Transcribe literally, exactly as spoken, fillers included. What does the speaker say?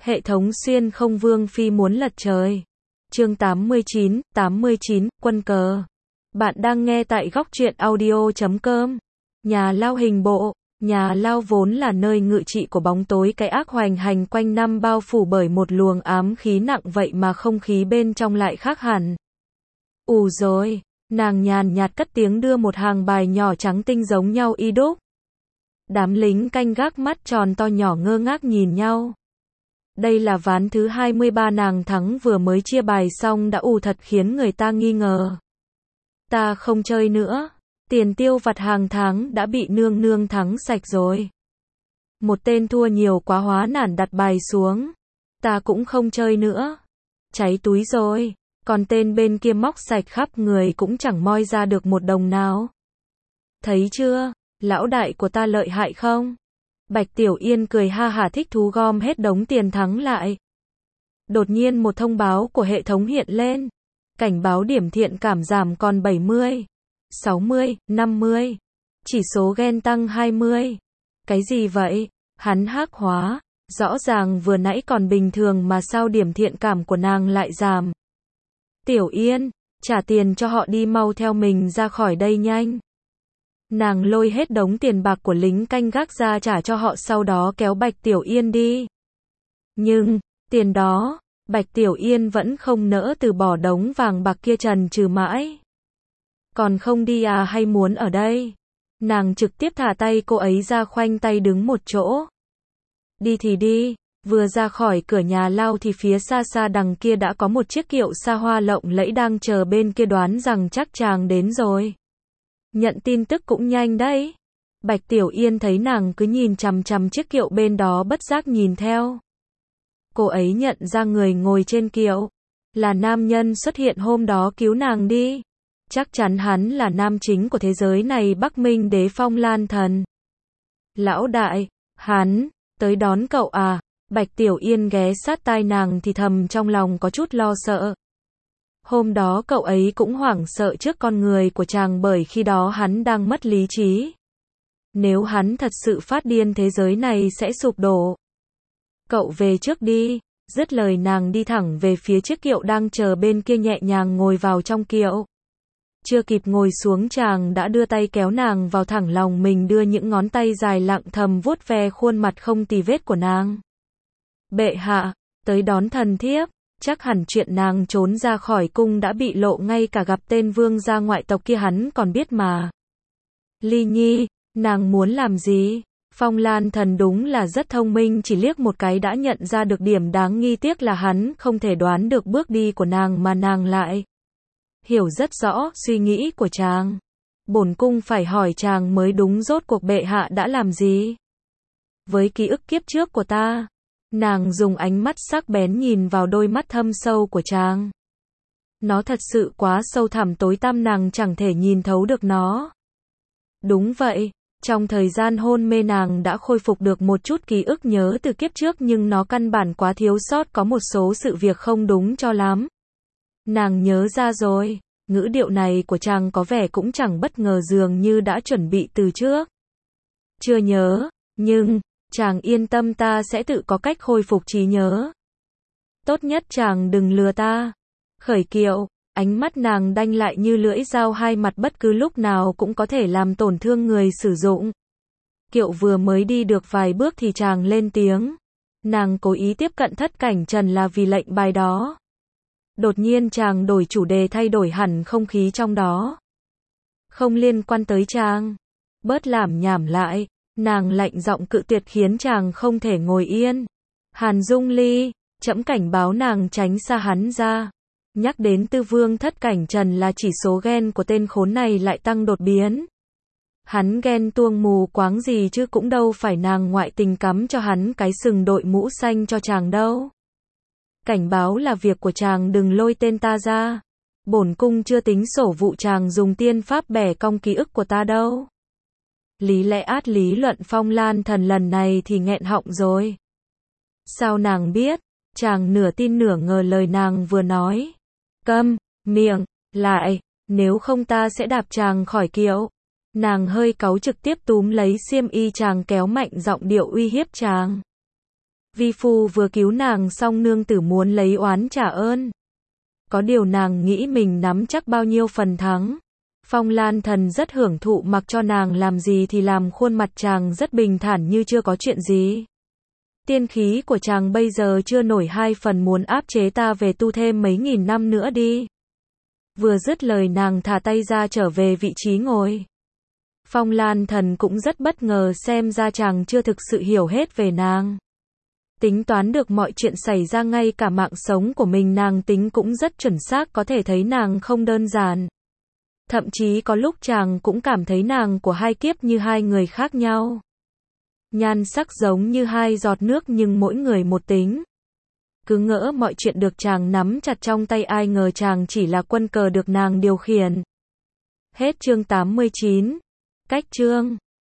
Hệ thống xuyên không vương phi muốn lật trời. Chương tám mươi chín, tám mươi chín, quân cờ. Bạn đang nghe tại góc truyện audio chấm com. Nhà lao hình bộ. Nhà lao vốn là nơi ngự trị của bóng tối cái ác hoành hành quanh năm, bao phủ bởi một luồng ám khí nặng, vậy mà không khí bên trong lại khác hẳn. Ù rồi, nàng nhàn nhạt cất tiếng đưa một hàng bài nhỏ trắng tinh giống nhau y đúc. Đám lính canh gác mắt tròn to nhỏ ngơ ngác nhìn nhau. Đây là ván thứ hai mươi ba nàng thắng, vừa mới chia bài xong đã ù thật khiến người ta nghi ngờ. Ta không chơi nữa. Tiền tiêu vặt hàng tháng đã bị nương nương thắng sạch rồi. Một tên thua nhiều quá hóa nản đặt bài xuống. Ta cũng không chơi nữa. Cháy túi rồi. Còn tên bên kia móc sạch khắp người cũng chẳng moi ra được một đồng nào. Thấy chưa, lão đại của ta lợi hại không? Bạch Tiểu Yên cười ha hả thích thú gom hết đống tiền thắng lại. Đột nhiên một thông báo của hệ thống hiện lên. Cảnh báo điểm thiện cảm giảm còn bảy mươi, sáu mươi, năm mươi. Chỉ số ghen tăng hai mươi. Cái gì vậy? Hắn hắc hóa. Rõ ràng vừa nãy còn bình thường mà sao điểm thiện cảm của nàng lại giảm. Tiểu Yên, trả tiền cho họ đi, mau theo mình ra khỏi đây nhanh. Nàng lôi hết đống tiền bạc của lính canh gác ra trả cho họ, sau đó kéo Bạch Tiểu Yên đi. Nhưng, tiền đó, Bạch Tiểu Yên vẫn không nỡ từ bỏ đống vàng bạc kia, trần trừ mãi. Còn không đi à, hay muốn ở đây? Nàng trực tiếp thả tay cô ấy ra, khoanh tay đứng một chỗ. Đi thì đi. Vừa ra khỏi cửa nhà lao thì phía xa xa đằng kia đã có một chiếc kiệu xa hoa lộng lẫy đang chờ bên kia, đoán rằng chắc chàng đến rồi. Nhận tin tức cũng nhanh đấy. Bạch Tiểu Yên thấy nàng cứ nhìn chằm chằm chiếc kiệu bên đó, bất giác nhìn theo. Cô ấy nhận ra người ngồi trên kiệu là nam nhân xuất hiện hôm đó cứu nàng đi. Chắc chắn hắn là nam chính của thế giới này, Bắc Minh Đế Phong Lan Thần. Lão đại, hắn tới đón cậu à? Bạch Tiểu Yên ghé sát tai nàng thì thầm trong lòng có chút lo sợ. Hôm đó cậu ấy cũng hoảng sợ trước con người của chàng, bởi khi đó hắn đang mất lý trí. Nếu hắn thật sự phát điên, thế giới này sẽ sụp đổ. Cậu về trước đi. Dứt lời nàng đi thẳng về phía chiếc kiệu đang chờ bên kia, nhẹ nhàng ngồi vào trong kiệu. Chưa kịp ngồi xuống, chàng đã đưa tay kéo nàng vào thẳng lòng mình, đưa những ngón tay dài lặng thầm vuốt ve khuôn mặt không tì vết của nàng. Bệ hạ, tới đón thần thiếp. Chắc hẳn chuyện nàng trốn ra khỏi cung đã bị lộ, ngay cả gặp tên vương gia ngoại tộc kia hắn còn biết mà. Ly Nhi, nàng muốn làm gì? Phong Lan Thần đúng là rất thông minh, chỉ liếc một cái đã nhận ra được điểm đáng nghi, tiếc là hắn không thể đoán được bước đi của nàng, mà nàng lại hiểu rất rõ suy nghĩ của chàng. Bổn cung phải hỏi chàng mới đúng, rốt cuộc bệ hạ đã làm gì với ký ức kiếp trước của ta? Nàng dùng ánh mắt sắc bén nhìn vào đôi mắt thâm sâu của chàng. Nó thật sự quá sâu thẳm tối tăm, nàng chẳng thể nhìn thấu được nó. Đúng vậy, trong thời gian hôn mê nàng đã khôi phục được một chút ký ức nhớ từ kiếp trước, nhưng nó căn bản quá thiếu sót, có một số sự việc không đúng cho lắm. Nàng nhớ ra rồi. Ngữ điệu này của chàng có vẻ cũng chẳng bất ngờ, dường như đã chuẩn bị từ trước. Chưa nhớ, nhưng chàng yên tâm, ta sẽ tự có cách khôi phục trí nhớ. Tốt nhất chàng đừng lừa ta. Khởi kiệu, ánh mắt nàng đanh lại như lưỡi dao hai mặt, bất cứ lúc nào cũng có thể làm tổn thương người sử dụng. Kiệu vừa mới đi được vài bước thì chàng lên tiếng. Nàng cố ý tiếp cận Thất Cảnh Trần là vì lệnh bài đó. Đột nhiên chàng đổi chủ đề, thay đổi hẳn không khí trong đó. Không liên quan tới chàng. Bớt làm nhảm lại. Nàng lạnh giọng cự tuyệt khiến chàng không thể ngồi yên. Hàn Dung Ly, trẫm cảnh báo nàng tránh xa hắn ra. Nhắc đến Tư Vương Thất Cảnh Trần là chỉ số ghen của tên khốn này lại tăng đột biến. Hắn ghen tuông mù quáng gì chứ, cũng đâu phải nàng ngoại tình cắm cho hắn cái sừng đội mũ xanh cho chàng đâu. Cảnh báo là việc của chàng, đừng lôi tên ta ra. Bổn cung chưa tính sổ vụ chàng dùng tiên pháp bẻ cong ký ức của ta đâu. Lý lẽ át lý luận Phong Lan Thần lần này thì nghẹn họng rồi. Sao nàng biết? Chàng nửa tin nửa ngờ lời nàng vừa nói. Câm miệng lại, nếu không ta sẽ đạp chàng khỏi kiệu. Nàng hơi cáu, trực tiếp túm lấy xiêm y chàng, kéo mạnh giọng điệu uy hiếp chàng. Vi phu vừa cứu nàng xong nương tử muốn lấy oán trả ơn. Có điều nàng nghĩ mình nắm chắc bao nhiêu phần thắng. Phong Lan Thần rất hưởng thụ mặc cho nàng làm gì thì làm, khuôn mặt chàng rất bình thản như chưa có chuyện gì. Tiên khí của chàng bây giờ chưa nổi hai phần, muốn áp chế ta về tu thêm mấy nghìn năm nữa đi. Vừa dứt lời nàng thả tay ra trở về vị trí ngồi. Phong Lan Thần cũng rất bất ngờ, xem ra chàng chưa thực sự hiểu hết về nàng. Tính toán được mọi chuyện xảy ra, ngay cả mạng sống của mình nàng tính cũng rất chuẩn xác, có thể thấy nàng không đơn giản. Thậm chí có lúc chàng cũng cảm thấy nàng của hai kiếp như hai người khác nhau. Nhan sắc giống như hai giọt nước nhưng mỗi người một tính. Cứ ngỡ mọi chuyện được chàng nắm chặt trong tay, ai ngờ chàng chỉ là quân cờ được nàng điều khiển. Hết chương tám mươi chín. Cách chương